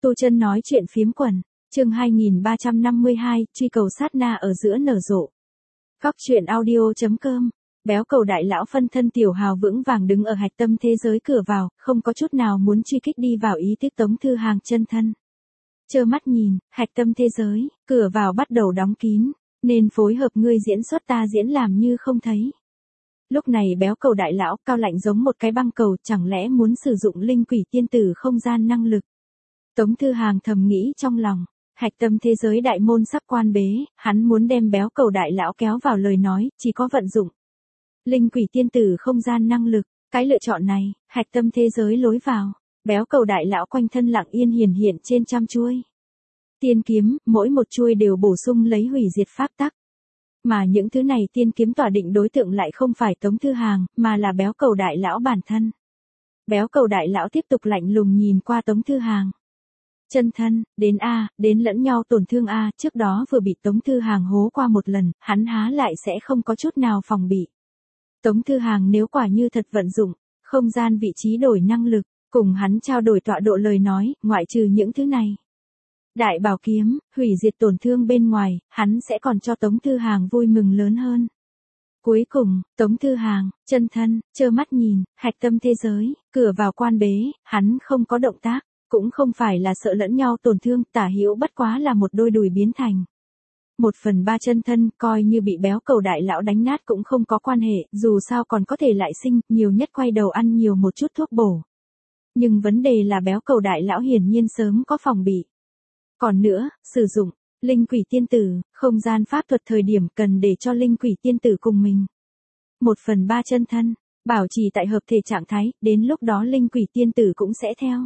Tu Chân nói chuyện phiếm quần, chương 2352, truy cầu sát na ở giữa nở rộ. Góc truyện audio.com. Béo cầu đại lão phân thân tiểu hào vững vàng đứng ở hạch tâm thế giới cửa vào, không có chút nào muốn truy kích đi vào ý tiếc Tống Thư Hàng chân thân. Trơ mắt nhìn, hạch tâm thế giới, cửa vào bắt đầu đóng kín, nên phối hợp ngươi diễn xuất ta diễn làm như không thấy. Lúc này béo cầu đại lão cao lạnh giống một cái băng cầu, chẳng lẽ muốn sử dụng linh quỷ tiên tử không gian năng lực. Tống Thư Hàng thầm nghĩ trong lòng, hạch tâm thế giới đại môn sắp quan bế, hắn muốn đem béo cầu đại lão kéo vào lời nói, chỉ có vận dụng linh quỷ tiên tử không gian năng lực, cái lựa chọn này, hạch tâm thế giới lối vào, béo cầu đại lão quanh thân lặng yên hiển hiện trên trăm chuôi tiên kiếm, mỗi một chuôi đều bổ sung lấy hủy diệt pháp tắc. Mà những thứ này tiên kiếm tỏa định đối tượng lại không phải Tống Thư Hàng, mà là béo cầu đại lão bản thân. Béo cầu đại lão tiếp tục lạnh lùng nhìn qua Tống Thư Hàng. Chân thân, đến A, đến lẫn nhau tổn thương A, trước đó vừa bị Tống Thư Hàng hố qua một lần, hắn há lại sẽ không có chút nào phòng bị. Tống Thư Hàng nếu quả như thật vận dụng, không gian vị trí đổi năng lực, cùng hắn trao đổi tọa độ lời nói, ngoại trừ những thứ này. Đại bảo kiếm, hủy diệt tổn thương bên ngoài, hắn sẽ còn cho Tống Thư Hàng vui mừng lớn hơn. Cuối cùng, Tống Thư Hàng, chân thân, trơ mắt nhìn, hạch tâm thế giới, cửa vào quan bế, hắn không có động tác, cũng không phải là sợ lẫn nhau tổn thương, tả hữu bất quá là một đôi đùi biến thành 1/3 chân thân, coi như bị béo cầu đại lão đánh nát cũng không có quan hệ, dù sao còn có thể lại sinh, nhiều nhất quay đầu ăn nhiều một chút thuốc bổ. Nhưng vấn đề là béo cầu đại lão hiển nhiên sớm có phòng bị. Còn nữa, sử dụng linh quỷ tiên tử, không gian pháp thuật thời điểm cần để cho linh quỷ tiên tử cùng mình 1/3 chân thân, bảo trì tại hợp thể trạng thái, đến lúc đó linh quỷ tiên tử cũng sẽ theo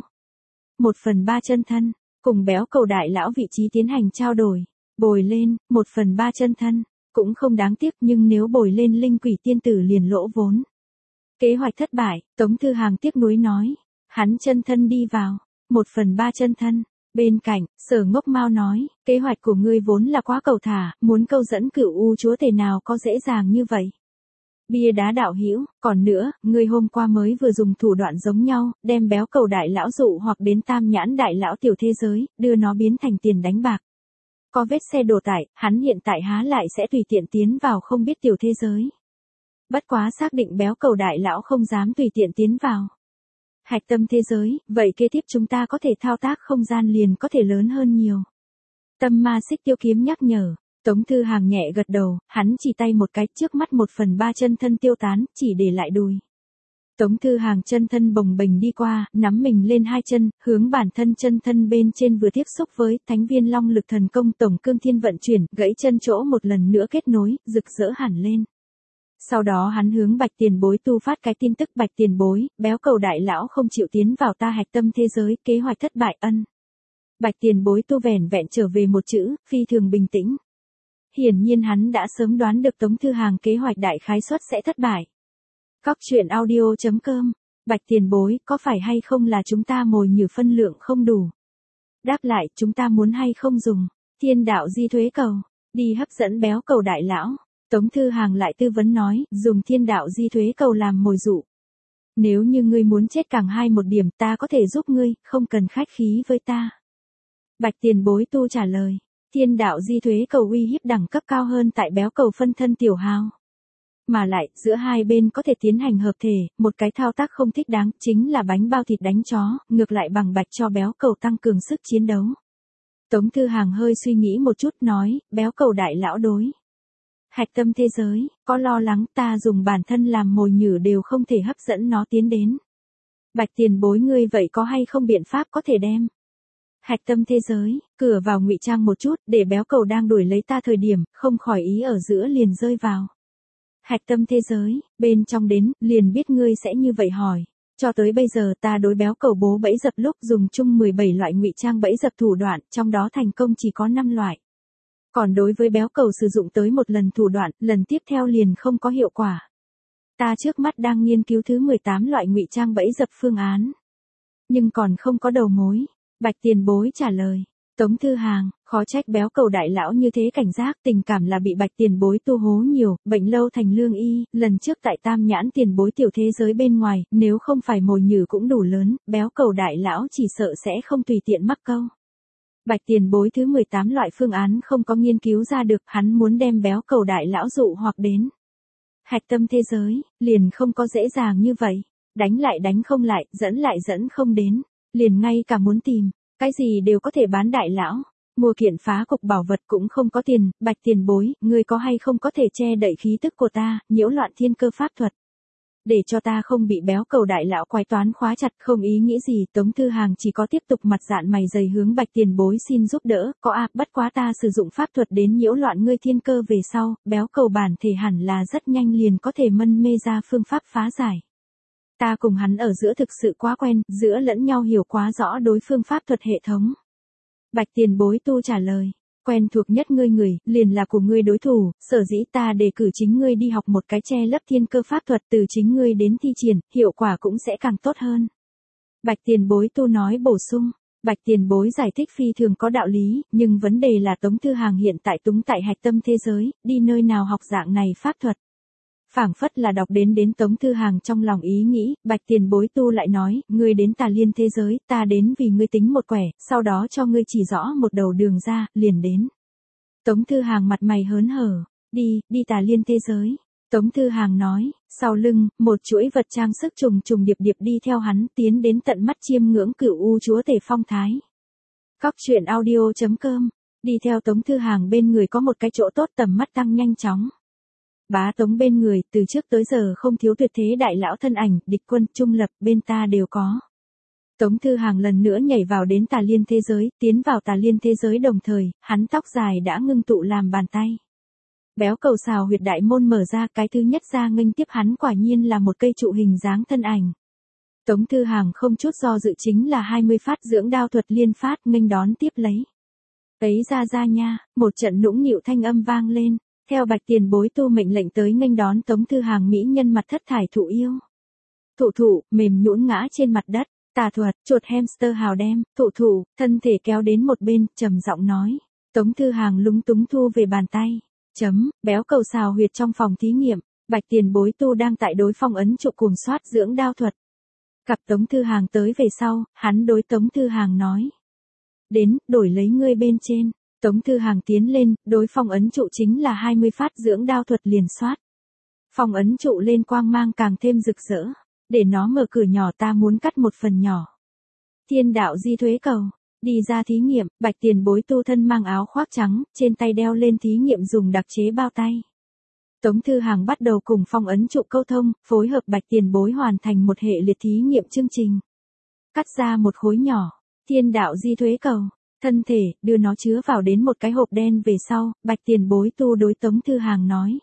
1/3 chân thân, cùng béo cầu đại lão vị trí tiến hành trao đổi, bồi lên 1/3 chân thân, cũng không đáng tiếc, nhưng nếu bồi lên linh quỷ tiên tử liền lỗ vốn. Kế hoạch thất bại, Tống Thư Hàng tiếc nuối nói, hắn chân thân đi vào 1/3 chân thân. Bên cạnh, Sở Ngốc Mao nói, kế hoạch của ngươi vốn là quá cầu thả, muốn câu dẫn Cửu U chúa tể nào có dễ dàng như vậy. Bia đá đạo hữu, còn nữa, ngươi hôm qua mới vừa dùng thủ đoạn giống nhau, đem béo cầu đại lão dụ hoặc đến tam nhãn đại lão tiểu thế giới, đưa nó biến thành tiền đánh bạc. Có vết xe đổ tải, hắn hiện tại há lại sẽ tùy tiện tiến vào không biết tiểu thế giới. Bất quá xác định béo cầu đại lão không dám tùy tiện tiến vào hạch tâm thế giới, vậy kế tiếp chúng ta có thể thao tác không gian liền có thể lớn hơn nhiều. Tâm ma xích tiêu kiếm nhắc nhở, Tống Thư Hàng nhẹ gật đầu, hắn chỉ tay một cái, trước mắt 1/3 chân thân tiêu tán, chỉ để lại đùi. Tống Thư Hàng chân thân bồng bềnh đi qua, nắm mình lên hai chân, hướng bản thân chân thân bên trên vừa tiếp xúc với thánh viên long lực thần công tổng cương thiên vận chuyển, gãy chân chỗ một lần nữa kết nối, rực rỡ hẳn lên. Sau đó hắn hướng Bạch Tiền Bối tu phát cái tin tức, Bạch Tiền Bối, béo cầu đại lão không chịu tiến vào ta hạch tâm thế giới, kế hoạch thất bại ân. Bạch Tiền Bối tu vẻn vẹn trở về một chữ, phi thường bình tĩnh. Hiển nhiên hắn đã sớm đoán được Tống Thư Hàng kế hoạch đại khái suất sẽ thất bại. Góc truyện audio.com, Bạch Tiền Bối, có phải hay không là chúng ta mồi nhử phân lượng không đủ? Đáp lại, chúng ta muốn hay không dùng thiên đạo di thuế cầu, đi hấp dẫn béo cầu đại lão. Tống Thư Hàng lại tư vấn nói, dùng thiên đạo di thuế cầu làm mồi dụ. Nếu như ngươi muốn chết càng hay một điểm, ta có thể giúp ngươi, không cần khách khí với ta. Bạch Tiền Bối tu trả lời, thiên đạo di thuế cầu uy hiếp đẳng cấp cao hơn tại béo cầu phân thân tiểu hào. Mà lại, giữa hai bên có thể tiến hành hợp thể, một cái thao tác không thích đáng, chính là bánh bao thịt đánh chó, ngược lại bằng bạch cho béo cầu tăng cường sức chiến đấu. Tống Thư Hàng hơi suy nghĩ một chút nói, béo cầu đại lão đối hạch tâm thế giới, có lo lắng ta dùng bản thân làm mồi nhử đều không thể hấp dẫn nó tiến đến. Bạch Tiền Bối ngươi vậy có hay không biện pháp có thể đem hạch tâm thế giới, cửa vào ngụy trang một chút, để béo cầu đang đuổi lấy ta thời điểm, không khỏi ý ở giữa liền rơi vào hạch tâm thế giới, bên trong đến, liền biết ngươi sẽ như vậy hỏi. Cho tới bây giờ ta đối béo cầu bố bẫy dập lúc dùng chung 17 loại ngụy trang bẫy dập thủ đoạn, trong đó thành công chỉ có 5 loại. Còn đối với béo cầu sử dụng tới một lần thủ đoạn, lần tiếp theo liền không có hiệu quả. Ta trước mắt đang nghiên cứu thứ 18 loại ngụy trang bẫy dập phương án. Nhưng còn không có đầu mối. Bạch Tiền Bối trả lời. Tống Thư Hàng, Khó trách béo cầu đại lão như thế cảnh giác, tình cảm là bị Bạch tiền bối tu hố nhiều, bệnh lâu thành lương y, lần trước tại Tam Nhãn tiền bối tiểu thế giới bên ngoài, nếu không phải mồi nhử cũng đủ lớn, béo cầu đại lão chỉ sợ sẽ không tùy tiện mắc câu. Bạch tiền bối thứ 18 loại phương án không có nghiên cứu ra được, hắn muốn đem béo cầu đại lão dụ hoặc đến hạch tâm thế giới, liền không có dễ dàng như vậy, đánh lại đánh không lại, dẫn không đến, liền ngay cả muốn tìm, cái gì đều có thể bán đại lão, mua kiện phá cục bảo vật cũng không có tiền, Bạch tiền bối, ngươi có hay không có thể che đậy khí tức của ta, nhiễu loạn thiên cơ pháp thuật. Để cho ta không bị béo cầu đại lão quái toán khóa chặt, không ý nghĩ gì, Tống Thư Hàng chỉ có tiếp tục mặt dạn mày dày hướng Bạch tiền bối xin giúp đỡ, có bất quá ta sử dụng pháp thuật đến nhiễu loạn ngươi thiên cơ về sau, béo cầu bản thể hẳn là rất nhanh liền có thể mân mê ra phương pháp phá giải. Ta cùng hắn ở giữa thực sự quá quen, giữa lẫn nhau hiểu quá rõ đối phương pháp thuật hệ thống. Bạch tiền bối tu trả lời. Quen thuộc nhất ngươi người, liền là của ngươi đối thủ, sở dĩ ta đề cử chính ngươi đi học một cái che lấp thiên cơ pháp thuật từ chính ngươi đến thi triển, hiệu quả cũng sẽ càng tốt hơn. Bạch tiền bối tu nói bổ sung. Bạch tiền bối giải thích phi thường có đạo lý, nhưng vấn đề là Tống Thư Hàng hiện tại túng tại hạch tâm thế giới, đi nơi nào học dạng này pháp thuật. Phảng phất là đọc đến Tống Thư Hàng trong lòng ý nghĩ, Bạch tiền bối tu lại nói, ngươi đến Tà Liên thế giới, ta đến vì ngươi tính một quẻ, sau đó cho ngươi chỉ rõ một đầu đường ra, liền đến. Tống Thư Hàng mặt mày hớn hở, đi Tà Liên thế giới. Tống Thư Hàng nói, sau lưng, một chuỗi vật trang sức trùng điệp đi theo hắn tiến đến tận mắt chiêm ngưỡng Cửu U chúa tể phong thái. Cóc truyện audio.com, đi theo Tống Thư Hàng bên người có một cái chỗ tốt tầm mắt tăng nhanh chóng. Bá Tống bên người, từ trước tới giờ không thiếu tuyệt thế đại lão thân ảnh, địch quân, trung lập, bên ta đều có. Tống Thư Hàng lần nữa nhảy vào đến Tà Liên thế giới, tiến vào Tà Liên thế giới đồng thời, hắn tóc dài đã ngưng tụ làm bàn tay. Béo cầu xào huyệt đại môn mở ra, cái thứ nhất ra nghênh tiếp hắn quả nhiên là một cây trụ hình dáng thân ảnh. Tống Thư Hàng không chút do dự chính là 20 phát dưỡng đao thuật liên phát nghênh đón tiếp lấy. Ấy ra nha, một trận nũng nịu thanh âm vang lên. Theo Bạch tiền bối tu mệnh lệnh tới nghênh đón Tống Thư Hàng mỹ nhân mặt thất thải thụ yêu. Thụ, mềm nhũn ngã trên mặt đất, tà thuật, chuột hamster hào đem, thụ, thân thể kéo đến một bên, trầm giọng nói. Tống Thư Hàng lúng túng thu về bàn tay. Béo cầu xào huyệt trong phòng thí nghiệm, Bạch tiền bối tu đang tại đối phong ấn trụ cuồng soát dưỡng đao thuật. Gặp Tống Thư Hàng tới về sau, hắn đối Tống Thư Hàng nói. Đến, đổi lấy ngươi bên trên. Tống Thư Hàng tiến lên, đối phong ấn trụ chính là 20 phát dưỡng đao thuật liền soát. Phong ấn trụ lên quang mang càng thêm rực rỡ. Để nó mở cửa nhỏ ta muốn cắt một phần nhỏ. Thiên đạo di thuế cầu. Đi ra thí nghiệm, Bạch tiền bối tu thân mang áo khoác trắng, trên tay đeo lên thí nghiệm dùng đặc chế bao tay. Tống Thư Hàng bắt đầu cùng phong ấn trụ câu thông, phối hợp Bạch tiền bối hoàn thành một hệ liệt thí nghiệm chương trình. Cắt ra một khối nhỏ. Thiên đạo di thuế cầu. Thân thể, đưa nó chứa vào đến một cái hộp đen về sau, Bạch tiền bối tu đối Tống Thư Hàng nói.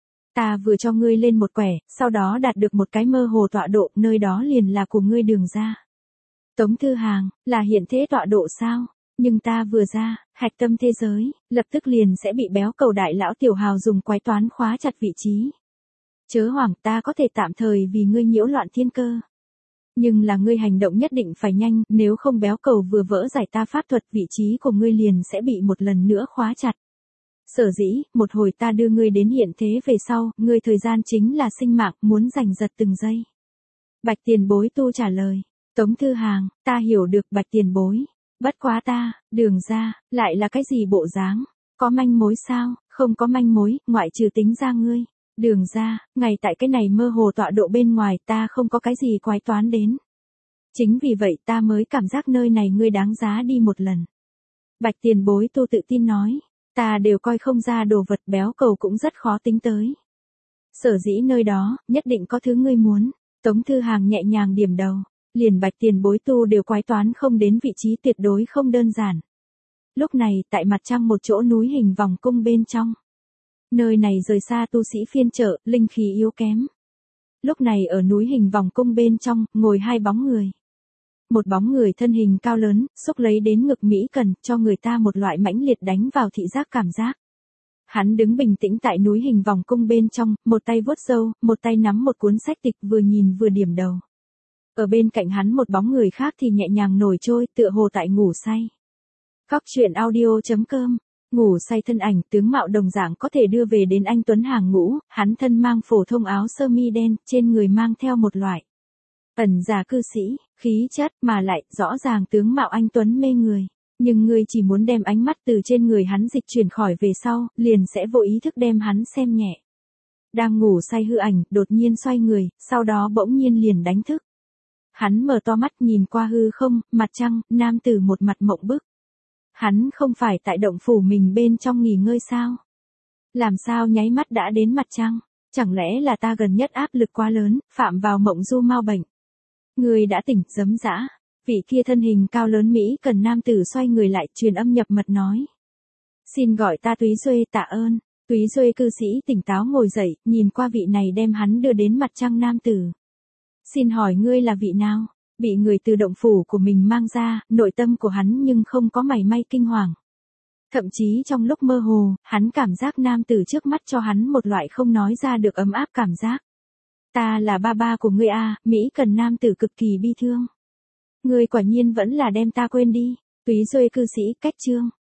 Ta vừa cho ngươi lên một quẻ, sau đó đạt được một cái mơ hồ tọa độ, nơi đó liền là của ngươi đường ra. Tống Thư Hàng, là hiện thế tọa độ sao? Nhưng ta vừa ra, hạch tâm thế giới, lập tức liền sẽ bị béo cầu đại lão tiểu hào dùng quái toán khóa chặt vị trí. Chớ hoảng, ta có thể tạm thời vì ngươi nhiễu loạn thiên cơ. Nhưng là ngươi hành động nhất định phải nhanh, nếu không béo cầu vừa vỡ giải ta pháp thuật vị trí của ngươi liền sẽ bị một lần nữa khóa chặt. Sở dĩ, một hồi ta đưa ngươi đến hiện thế về sau, ngươi thời gian chính là sinh mạng, muốn giành giật từng giây. Bạch tiền bối tu trả lời. Tống Thư Hàng, ta hiểu được Bạch tiền bối. Bất quá ta, đường ra, lại là cái gì bộ dáng? Có manh mối sao? Không có manh mối, ngoại trừ tính ra ngươi. Đường ra, ngày tại cái này mơ hồ tọa độ bên ngoài ta không có cái gì quái toán đến. Chính vì vậy ta mới cảm giác nơi này ngươi đáng giá đi một lần. Bạch tiền bối tu tự tin nói, ta đều coi không ra đồ vật béo cầu cũng rất khó tính tới. Sở dĩ nơi đó, nhất định có thứ ngươi muốn. Tống Thư Hàng nhẹ nhàng điểm đầu, liền Bạch tiền bối tu đều quái toán không đến vị trí tuyệt đối không đơn giản. Lúc này, tại mặt trăng một chỗ núi hình vòng cung bên trong. Nơi này rời xa tu sĩ phiên chợ, linh khí yếu kém. Lúc này ở núi hình vòng cung bên trong, ngồi hai bóng người. Một bóng người thân hình cao lớn, xúc lấy đến ngực mỹ cần, cho người ta một loại mãnh liệt đánh vào thị giác cảm giác. Hắn đứng bình tĩnh tại núi hình vòng cung bên trong, một tay vuốt râu, một tay nắm một cuốn sách tịch vừa nhìn vừa điểm đầu. Ở bên cạnh hắn một bóng người khác thì nhẹ nhàng nổi trôi, tựa hồ tại ngủ say. Cóc truyện audio.com. Ngủ say thân ảnh tướng mạo đồng dạng có thể đưa về đến anh Tuấn hàng ngũ, hắn thân mang phổ thông áo sơ mi đen, trên người mang theo một loại ẩn già cư sĩ, khí chất mà lại rõ ràng tướng mạo anh Tuấn mê người. Nhưng ngươi chỉ muốn đem ánh mắt từ trên người hắn dịch chuyển khỏi về sau, liền sẽ vô ý thức đem hắn xem nhẹ. Đang ngủ say hư ảnh, đột nhiên xoay người, sau đó bỗng nhiên liền đánh thức. Hắn mở to mắt nhìn qua hư không, mặt trăng, nam tử một mặt mộng bức. Hắn không phải tại động phủ mình bên trong nghỉ ngơi sao? Làm sao nháy mắt đã đến mặt trăng? Chẳng lẽ là ta gần nhất áp lực quá lớn, phạm vào mộng du mau bệnh? Người đã tỉnh, giấm dã. Vị kia thân hình cao lớn Mỹ cần nam tử xoay người lại truyền âm nhập mật nói. Xin gọi ta Túy Duê, tạ ơn. Túy Duê cư sĩ tỉnh táo ngồi dậy, nhìn qua vị này đem hắn đưa đến mặt trăng nam tử. Xin hỏi ngươi là vị nào? Bị người từ động phủ của mình mang ra, nội tâm của hắn nhưng không có mảy may kinh hoàng. Thậm chí trong lúc mơ hồ, hắn cảm giác nam tử trước mắt cho hắn một loại không nói ra được ấm áp cảm giác. Ta là ba của ngươi à, Mỹ cần nam tử cực kỳ bi thương. Ngươi quả nhiên vẫn là đem ta quên đi. Túy Duê cư sĩ cách chương.